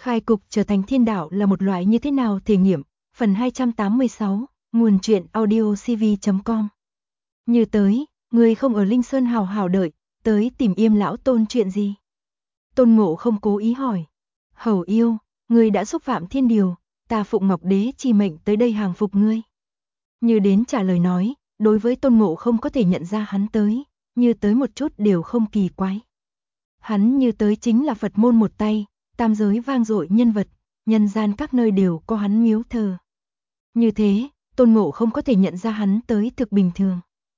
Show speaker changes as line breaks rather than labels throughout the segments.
Khai cục trở thành thiên đạo là một loại như thế nào thể nghiệm, phần 286, nguồn truyện audiocv.com. Như tới, người không ở Linh Sơn hào hào đợi, tới tìm Yêm lão tôn chuyện gì? Tôn Ngộ không cố ý hỏi. Hầu yêu, ngươi đã xúc phạm thiên điều, ta phụng Ngọc Đế chi mệnh tới đây hàng phục ngươi. Như đến trả lời nói, đối với Tôn Ngộ không có thể nhận ra hắn tới, như tới một chút đều không kỳ quái. Hắn như tới chính là Phật môn một tay, tam giới vang dội nhân vật, nhân gian các nơi đều có hắn miếu thờ. Như thế, Tôn Ngộ không có thể nhận ra hắn tới thực bình thường.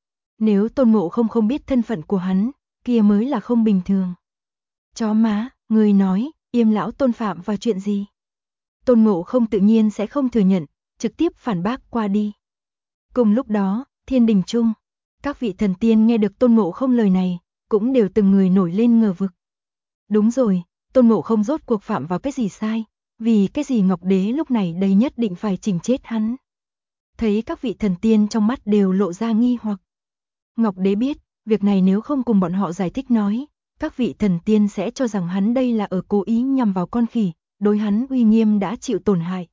Nếu Tôn Ngộ không không biết thân phận của hắn, kia mới là không bình thường. Chó má, người nói, Yêm lão tôn phạm vào chuyện gì? Tôn Ngộ không tự nhiên sẽ không thừa nhận, trực tiếp phản bác qua đi. Cùng lúc đó, thiên đình chung, các vị thần tiên nghe được Tôn Ngộ không lời này, cũng đều từng người nổi lên ngờ vực. Đúng rồi, Tôn Ngộ không rốt cuộc phạm vào cái gì sai, vì cái gì Ngọc Đế lúc này đây nhất định phải chỉnh chết hắn. Thấy các vị thần tiên trong mắt đều lộ ra nghi hoặc. Ngọc Đế biết, việc này nếu không cùng bọn họ giải thích nói, các vị thần tiên sẽ cho rằng hắn đây là ở cố ý nhằm vào con khỉ, đối hắn uy nghiêm đã chịu tổn hại.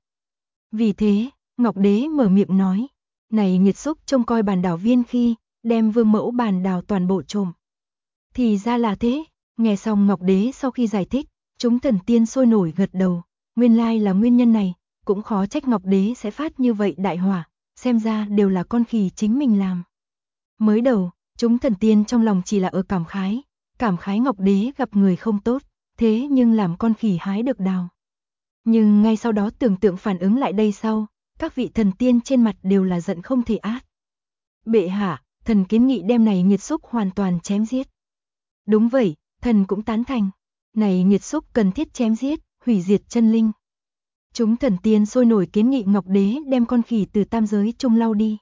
Vì thế, Ngọc Đế mở miệng nói, này nghiệt xúc trông coi bàn đảo viên khi, đem vương mẫu bàn đảo toàn bộ trộm. Thì ra là thế, nghe xong Ngọc Đế sau khi giải thích, chúng thần tiên sôi nổi gật đầu, nguyên lai là nguyên nhân này, cũng khó trách Ngọc Đế sẽ phát như vậy đại hỏa, xem ra đều là con khỉ chính mình làm. Mới đầu, chúng thần tiên trong lòng chỉ là ở cảm khái Ngọc Đế gặp người không tốt, thế nhưng làm con khỉ hái được đào. Nhưng ngay sau đó tưởng tượng phản ứng lại đây sau, các vị thần tiên trên mặt đều là giận không thể át. Bệ hạ, thần kiến nghị đem này nghiệt xúc hoàn toàn chém giết. Đúng vậy, thần cũng tán thành. Này nghiệt xúc cần thiết chém giết, hủy diệt chân linh. Chúng thần tiên sôi nổi kiến nghị Ngọc Đế đem con khỉ từ tam giới chung lau đi.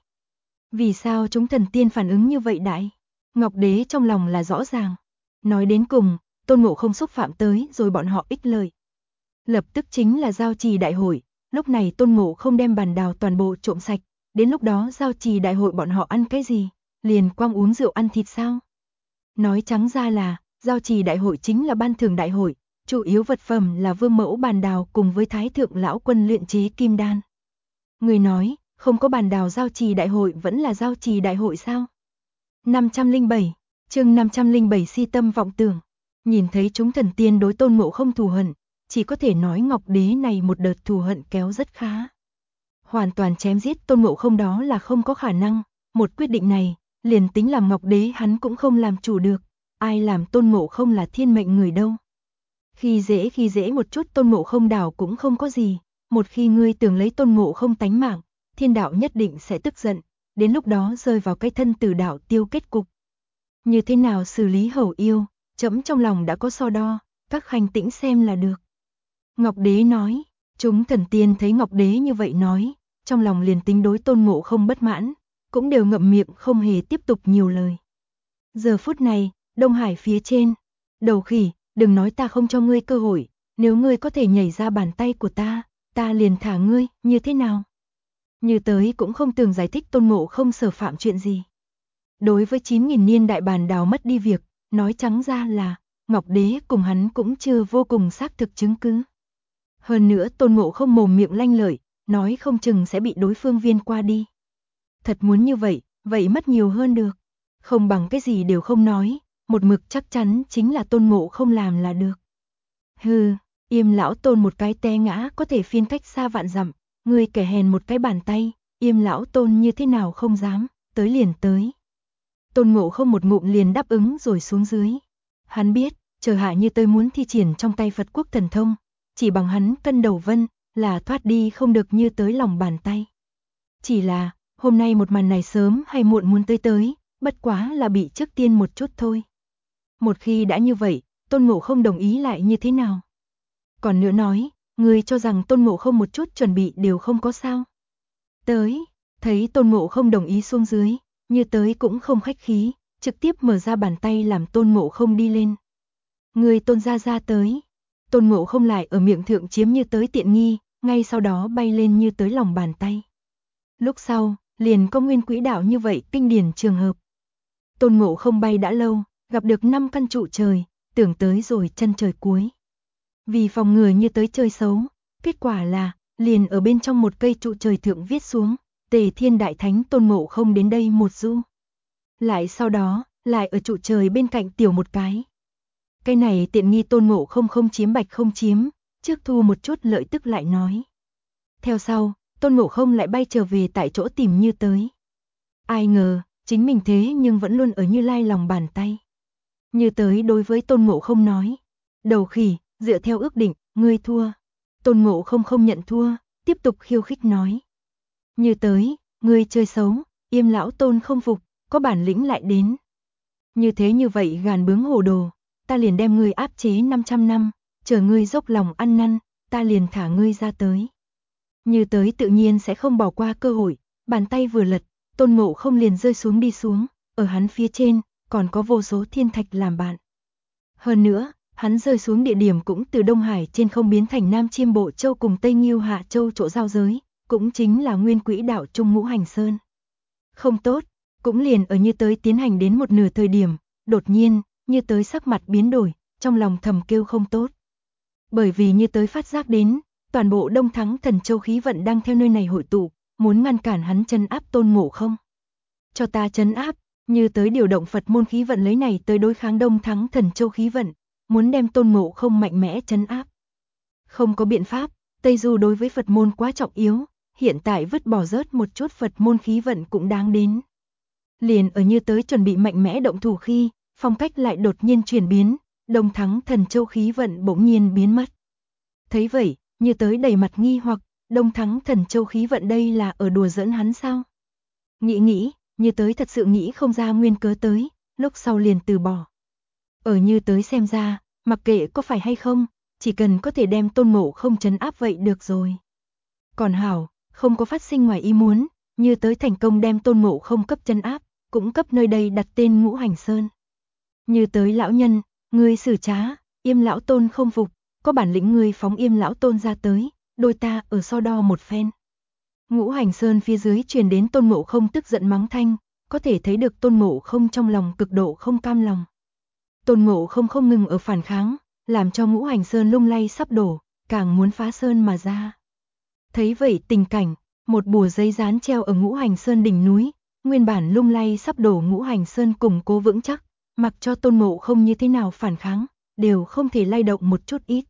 Vì sao chúng thần tiên phản ứng như vậy đại? Ngọc Đế trong lòng là rõ ràng. Nói đến cùng, Tôn Ngộ không xúc phạm tới rồi bọn họ ích lợi. Lập tức chính là giao trì đại hội, lúc này Tôn Ngộ không đem bàn đào toàn bộ trộm sạch, đến lúc đó giao trì đại hội bọn họ ăn cái gì? Liền quang uống rượu ăn thịt sao? Nói trắng ra là, giao trì đại hội chính là ban thưởng đại hội, chủ yếu vật phẩm là vương mẫu bàn đào cùng với thái thượng lão quân luyện chế kim đan. Người nói, không có bàn đào giao trì đại hội vẫn là giao trì đại hội sao? 507, chương 507 si tâm vọng tưởng. Nhìn thấy chúng thần tiên đối Tôn Ngộ không thù hận, chỉ có thể nói Ngọc Đế này một đợt thù hận kéo rất khá. Hoàn toàn chém giết Tôn Ngộ không đó là không có khả năng, một quyết định này, liền tính làm Ngọc Đế hắn cũng không làm chủ được, ai làm Tôn Ngộ không là thiên mệnh người đâu. Khi dễ một chút Tôn Ngộ không đảo cũng không có gì, một khi ngươi tưởng lấy Tôn Ngộ không tánh mạng, thiên đạo nhất định sẽ tức giận, đến lúc đó rơi vào cái thân tử đạo tiêu kết cục. Như thế nào xử lý hầu yêu, trẫm trong lòng đã có so đo, các khanh tĩnh xem là được. Ngọc Đế nói, chúng thần tiên thấy Ngọc Đế như vậy nói, trong lòng liền tính đối Tôn Ngộ không bất mãn, cũng đều ngậm miệng không hề tiếp tục nhiều lời. Giờ phút này, Đông Hải phía trên, đầu khỉ, đừng nói ta không cho ngươi cơ hội, nếu ngươi có thể nhảy ra bàn tay của ta liền thả ngươi, như thế nào? Như tới cũng không từng giải thích Tôn Ngộ không sở phạm chuyện gì. Đối với 9.000 niên đại bàn đào mất đi việc, nói trắng ra là, Ngọc Đế cùng hắn cũng chưa vô cùng xác thực chứng cứ. Hơn nữa Tôn Ngộ không mồm miệng lanh lợi, nói không chừng sẽ bị đối phương viên qua đi. Thật muốn như vậy, vậy mất nhiều hơn được. Không bằng cái gì đều không nói, một mực chắc chắn chính là Tôn Ngộ không làm là được. Hừ, Yêm lão Tôn một cái té ngã có thể phiên cách xa vạn dặm, ngươi kẻ hèn một cái bàn tay, Yêm lão Tôn như thế nào không dám, tới liền tới. Tôn Ngộ không một ngụm liền đáp ứng rồi xuống dưới. Hắn biết, chờ hạ như tới muốn thi triển trong tay Phật quốc thần thông, chỉ bằng hắn cân đầu vân, là thoát đi không được như tới lòng bàn tay. Chỉ là, hôm nay một màn này sớm hay muộn muốn tới, bất quá là bị trước tiên một chút thôi. Một khi đã như vậy, Tôn Ngộ không đồng ý lại như thế nào? Còn nữa nói, người cho rằng Tôn Ngộ không một chút chuẩn bị đều không có sao? Tới, thấy Tôn Ngộ không đồng ý xuống dưới, như tới cũng không khách khí, trực tiếp mở ra bàn tay làm Tôn Ngộ không đi lên. Người Tôn ra tới. Tôn Ngộ không lại ở miệng thượng chiếm như tới tiện nghi, ngay sau đó bay lên như tới lòng bàn tay. Lúc sau, liền có nguyên quỹ đạo như vậy kinh điển trường hợp. Tôn Ngộ không bay đã lâu, gặp được 5 căn trụ trời, tưởng tới rồi chân trời cuối. Vì phòng ngừa Như Tới chơi xấu, kết quả là, liền ở bên trong một cây trụ trời thượng viết xuống, Tề Thiên Đại Thánh Tôn Ngộ Không đến đây một du. Lại sau đó, lại ở trụ trời bên cạnh tiểu một cái. Cái này tiện nghi Tôn Ngộ Không không chiếm bạch không chiếm, trước thu một chút lợi tức lại nói. Theo sau, Tôn Ngộ Không lại bay trở về tại chỗ tìm Như Tới. Ai ngờ, chính mình thế nhưng vẫn luôn ở Như Lai lòng bàn tay. Như Tới đối với Tôn Ngộ Không nói, đầu khỉ, dựa theo ước định, ngươi thua. Tôn Ngộ Không không nhận thua, tiếp tục khiêu khích nói. Như Tới, ngươi chơi xấu, Yêm lão Tôn không phục, có bản lĩnh lại đến. Như thế như vậy gàn bướng hồ đồ, ta liền đem ngươi áp chế 500 năm, chờ ngươi dốc lòng ăn năn, ta liền thả ngươi ra tới. Như Tới tự nhiên sẽ không bỏ qua cơ hội, bàn tay vừa lật, Tôn Ngộ Không liền rơi xuống đi xuống, ở hắn phía trên, còn có vô số thiên thạch làm bạn. Hơn nữa, hắn rơi xuống địa điểm cũng từ Đông Hải trên không biến thành Nam Chiêm Bộ Châu cùng Tây Nghiêu Hạ Châu chỗ giao giới, cũng chính là nguyên quỹ đạo Trung Ngũ Hành Sơn. Không tốt, cũng liền ở Như Tới tiến hành đến một nửa thời điểm, đột nhiên, Như Tới sắc mặt biến đổi, trong lòng thầm kêu không tốt. Bởi vì Như Tới phát giác đến, toàn bộ Đông Thắng Thần Châu khí vận đang theo nơi này hội tụ, muốn ngăn cản hắn trấn áp Tôn Ngộ Không. Cho ta trấn áp, Như Tới điều động Phật môn khí vận lấy này tới đối kháng Đông Thắng Thần Châu khí vận, muốn đem Tôn Ngộ Không mạnh mẽ trấn áp. Không có biện pháp, Tây Du đối với Phật môn quá trọng yếu, hiện tại vứt bỏ rớt một chút Phật môn khí vận cũng đáng đến. Liền ở Như Tới chuẩn bị mạnh mẽ động thủ khi, phong cách lại đột nhiên chuyển biến, Đông Thắng Thần Châu khí vận bỗng nhiên biến mất. Thấy vậy, Như Tới đầy mặt nghi hoặc, Đông Thắng Thần Châu khí vận đây là ở đùa giỡn hắn sao? Nghĩ, Như Tới thật sự nghĩ không ra nguyên cớ tới, lúc sau liền từ bỏ. Ở Như Tới xem ra, mặc kệ có phải hay không, chỉ cần có thể đem Tôn Ngộ Không trấn áp vậy được rồi. Còn hảo, không có phát sinh ngoài ý muốn, Như Tới thành công đem Tôn Ngộ Không cấp trấn áp, cũng cấp nơi đây đặt tên Ngũ Hành Sơn. Như Tới lão nhân, ngươi xử trá, Yêm lão Tôn không phục, có bản lĩnh ngươi phóng Yêm lão Tôn ra tới, đôi ta ở so đo một phen. Ngũ Hành Sơn phía dưới truyền đến Tôn Ngộ Không tức giận mắng thanh, có thể thấy được Tôn Ngộ Không trong lòng cực độ không cam lòng. Tôn Ngộ Không không ngừng ở phản kháng, làm cho Ngũ Hành Sơn lung lay sắp đổ, càng muốn phá sơn mà ra. Thấy vậy tình cảnh, một bùa giấy dán treo ở Ngũ Hành Sơn đỉnh núi, nguyên bản lung lay sắp đổ Ngũ Hành Sơn củng cố vững chắc, mặc cho Tôn Ngộ Không như thế nào phản kháng, đều không thể lay động một chút ít.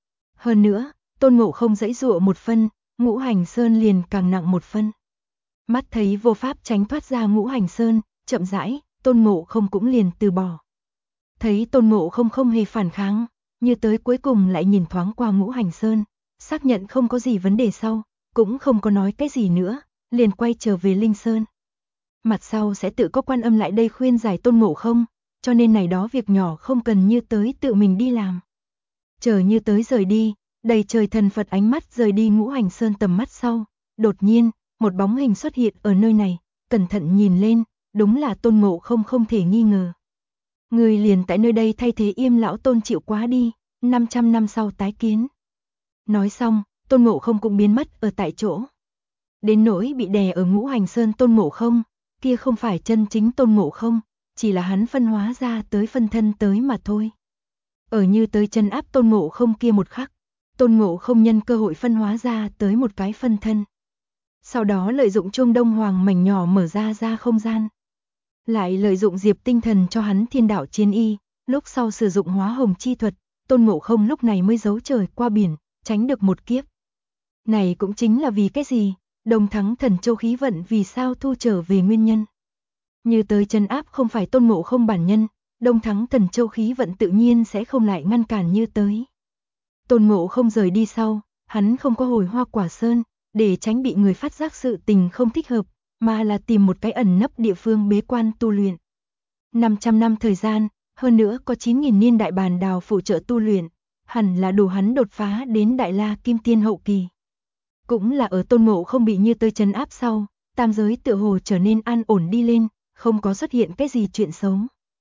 Hơn nữa, Tôn Ngộ Không giãy giụa một phân, Ngũ Hành Sơn liền càng nặng một phân. Mắt thấy vô pháp tránh thoát ra Ngũ Hành Sơn, chậm rãi, Tôn Ngộ Không cũng liền từ bỏ. Thấy Tôn Ngộ Không không hề phản kháng, Như Tới cuối cùng lại nhìn thoáng qua Ngũ Hành Sơn, xác nhận không có gì vấn đề sau, cũng không có nói cái gì nữa, liền quay trở về Linh Sơn. Mặt sau sẽ tự có Quan Âm lại đây khuyên giải Tôn Ngộ Không, cho nên này đó việc nhỏ không cần Như Tới tự mình đi làm. Chờ Như Tới rời đi, đầy trời thần Phật ánh mắt rời đi Ngũ Hành Sơn tầm mắt sau, đột nhiên, một bóng hình xuất hiện ở nơi này, cẩn thận nhìn lên, đúng là Tôn Ngộ Không không thể nghi ngờ. Người liền tại nơi đây thay thế Yêm lão Tôn chịu quá đi, 500 năm sau tái kiến. Nói xong, Tôn Ngộ Không cũng biến mất ở tại chỗ. Đến nỗi bị đè ở Ngũ Hành Sơn Tôn Ngộ Không, kia không phải chân chính Tôn Ngộ Không, chỉ là hắn phân hóa ra tới phân thân tới mà thôi. Ở Như Tới chân áp Tôn Ngộ Không kia một khắc, Tôn Ngộ Không nhân cơ hội phân hóa ra tới một cái phân thân. Sau đó lợi dụng chuông đông hoàng mảnh nhỏ mở ra không gian. Lại lợi dụng Diệp tinh thần cho hắn thiên đạo chiến y, lúc sau sử dụng hóa hồng chi thuật, Tôn Ngộ Không lúc này mới giấu trời qua biển, tránh được một kiếp. Này cũng chính là vì cái gì, Đông Thắng Thần Châu khí vận vì sao thu trở về nguyên nhân. Như Tới trấn áp không phải Tôn Ngộ Không bản nhân, Đông Thắng Thần Châu khí vận tự nhiên sẽ không lại ngăn cản Như Tới. Tôn Ngộ Không rời đi sau, hắn không có hồi Hoa Quả Sơn, để tránh bị người phát giác sự tình không thích hợp, mà là tìm một cái ẩn nấp địa phương bế quan tu luyện. 500 năm thời gian, hơn nữa có 9.000 niên đại bàn đào phụ trợ tu luyện, hẳn là đủ hắn đột phá đến Đại La Kim Tiên hậu kỳ. Cũng là ở Tôn Ngộ Không bị Như Tới trấn áp sau, tam giới tựa hồ trở nên an ổn đi lên, không có xuất hiện cái gì chuyện xấu.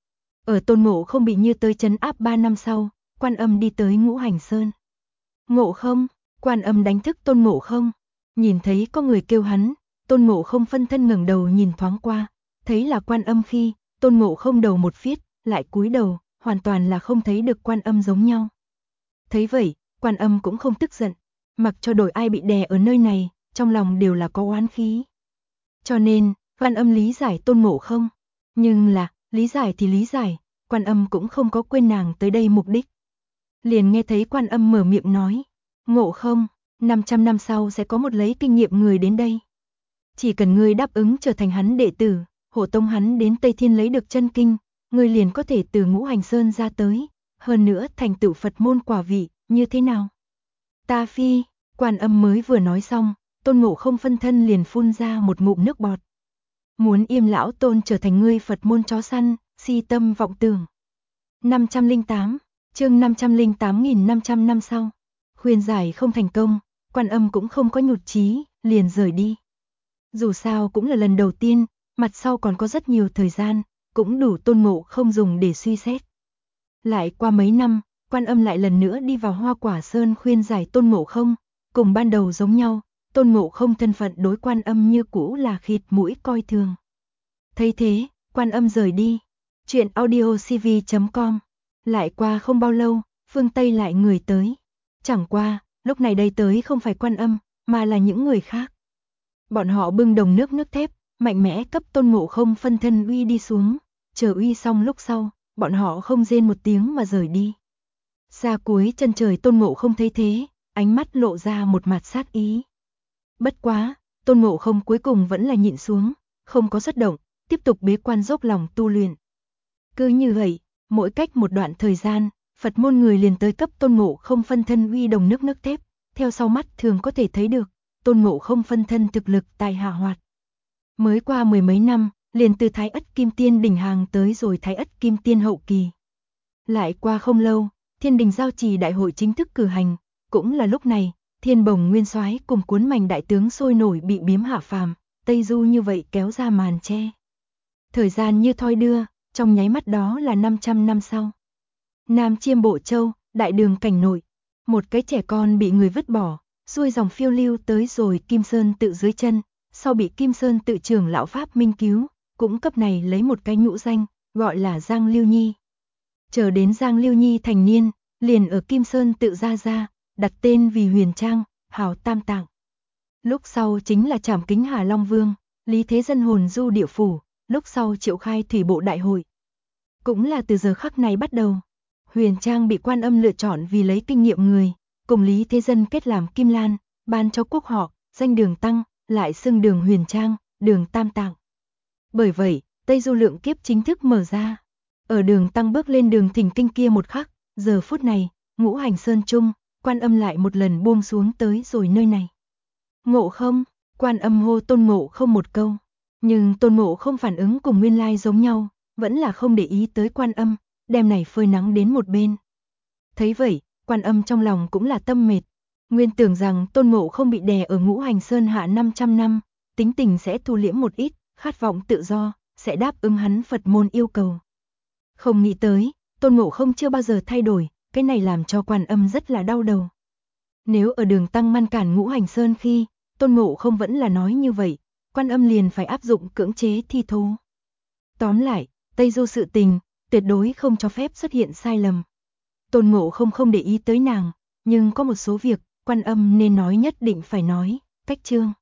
Ở Tôn Ngộ Không bị Như Tới trấn áp 3 năm sau, Quan Âm đi tới Ngũ Hành Sơn. Ngộ Không, Quan Âm đánh thức Tôn Ngộ Không, nhìn thấy có người kêu hắn, Tôn Ngộ Không phân thân ngẩng đầu nhìn thoáng qua, thấy là Quan Âm khi, Tôn Ngộ Không đầu một phiết, lại cúi đầu, hoàn toàn là không thấy được Quan Âm giống nhau. Thấy vậy, Quan Âm cũng không tức giận, mặc cho đổi ai bị đè ở nơi này, trong lòng đều là có oán khí. Cho nên, Quan Âm lý giải Tôn Ngộ Không, nhưng là, lý giải thì lý giải, Quan Âm cũng không có quên nàng tới đây mục đích. Liền nghe thấy Quan Âm mở miệng nói, Ngộ Không, 500 năm sau sẽ có một lấy kinh nghiệm người đến đây. Chỉ cần ngươi đáp ứng trở thành hắn đệ tử, hộ tống hắn đến Tây Thiên lấy được chân kinh, ngươi liền có thể từ Ngũ Hành Sơn ra tới, hơn nữa thành tựu Phật môn quả vị, như thế nào? Ta phi, Quan Âm mới vừa nói xong, Tôn Ngộ Không phân thân liền phun ra một ngụm nước bọt. Muốn Yêm lão Tôn trở thành ngươi Phật môn chó săn, si tâm vọng tưởng. 508, chương 508.500 năm sau. Khuyên giải không thành công, Quan Âm cũng không có nhụt chí, liền rời đi. Dù sao cũng là lần đầu tiên, mặt sau còn có rất nhiều thời gian, cũng đủ Tôn Ngộ Không dùng để suy xét. Lại qua mấy năm, Quan Âm lại lần nữa đi vào Hoa Quả Sơn khuyên giải Tôn Ngộ Không, cùng ban đầu giống nhau, Tôn Ngộ Không thân phận đối Quan Âm như cũ là khịt mũi coi thường. Thấy thế, Quan Âm rời đi. Chuyện audiocv.com. Lại qua không bao lâu, phương Tây lại người tới. Chẳng qua, lúc này đây tới không phải Quan Âm, mà là những người khác. Bọn họ bưng đồng nước thép, mạnh mẽ cấp Tôn Ngộ Không phân thân uy đi xuống. Chờ uy xong lúc sau, bọn họ không rên một tiếng mà rời đi. Xa cuối chân trời Tôn Ngộ Không thấy thế, ánh mắt lộ ra một mặt sát ý. Bất quá, Tôn Ngộ Không cuối cùng vẫn là nhịn xuống, không có xuất động, tiếp tục bế quan dốc lòng tu luyện. Cứ như vậy, mỗi cách một đoạn thời gian, Phật môn người liền tới cấp Tôn Ngộ Không phân thân uy đồng nước thép, theo sau mắt thường có thể thấy được, Tôn Ngộ Không phân thân thực lực tài hạ hoạt. Mới qua mười mấy năm, liền từ Thái Ất Kim Tiên đỉnh hàng tới rồi Thái Ất Kim Tiên hậu kỳ. Lại qua không lâu, Thiên Đình Giao Trì đại hội chính thức cử hành, cũng là lúc này, Thiên Bồng Nguyên Soái cùng Cuốn Mành đại tướng sôi nổi bị biếm hạ phàm, Tây Du như vậy kéo ra màn che. Thời gian như thoi đưa, trong nháy mắt đó là 500 năm sau. Nam Chiêm Bộ Châu, đại đường cảnh nội, một cái trẻ con bị người vứt bỏ, xuôi dòng phiêu lưu tới rồi Kim Sơn tự dưới chân, sau bị Kim Sơn tự trưởng lão Pháp Minh cứu, cũng cấp này lấy một cái nhũ danh, gọi là Giang Lưu Nhi. Chờ đến Giang Lưu Nhi thành niên, liền ở Kim Sơn tự ra, đặt tên vì Huyền Trang, hào tam tạng. Lúc sau chính là Trảm Kính Hà Long Vương, Lý Thế Dân hồn du địa phủ, lúc sau triệu khai thủy bộ đại hội. Cũng là từ giờ khắc này bắt đầu, Huyền Trang bị Quan Âm lựa chọn vì lấy kinh nghiệm người, cùng Lý Thế Dân kết làm Kim Lan, ban cho quốc họ, danh Đường Tăng, lại xưng Đường Huyền Trang, Đường Tam Tạng. Bởi vậy, Tây Du lượng kiếp chính thức mở ra. Ở Đường Tăng bước lên đường thỉnh kinh kia một khắc, giờ phút này, Ngũ Hành Sơn trung, Quan Âm lại một lần buông xuống tới rồi nơi này. Ngộ Không, Quan Âm hô Tôn Ngộ Không một câu, nhưng Tôn Ngộ Không phản ứng cùng nguyên lai giống nhau, vẫn là không để ý tới Quan Âm, đem này phơi nắng đến một bên. Thấy vậy, Quan Âm trong lòng cũng là tâm mệt, nguyên tưởng rằng Tôn Ngộ Không bị đè ở Ngũ Hành Sơn hạ 500 năm, tính tình sẽ thu liễm một ít, khát vọng tự do, sẽ đáp ứng hắn Phật môn yêu cầu. Không nghĩ tới, Tôn Ngộ Không chưa bao giờ thay đổi, cái này làm cho Quan Âm rất là đau đầu. Nếu ở Đường Tăng ngăn cản Ngũ Hành Sơn khi, Tôn Ngộ Không vẫn là nói như vậy, Quan Âm liền phải áp dụng cưỡng chế thi thố. Tóm lại, Tây Du sự tình, tuyệt đối không cho phép xuất hiện sai lầm. Tôn Ngộ Không không để ý tới nàng, nhưng có một số việc, Quan Âm nên nói nhất định phải nói, cách chương.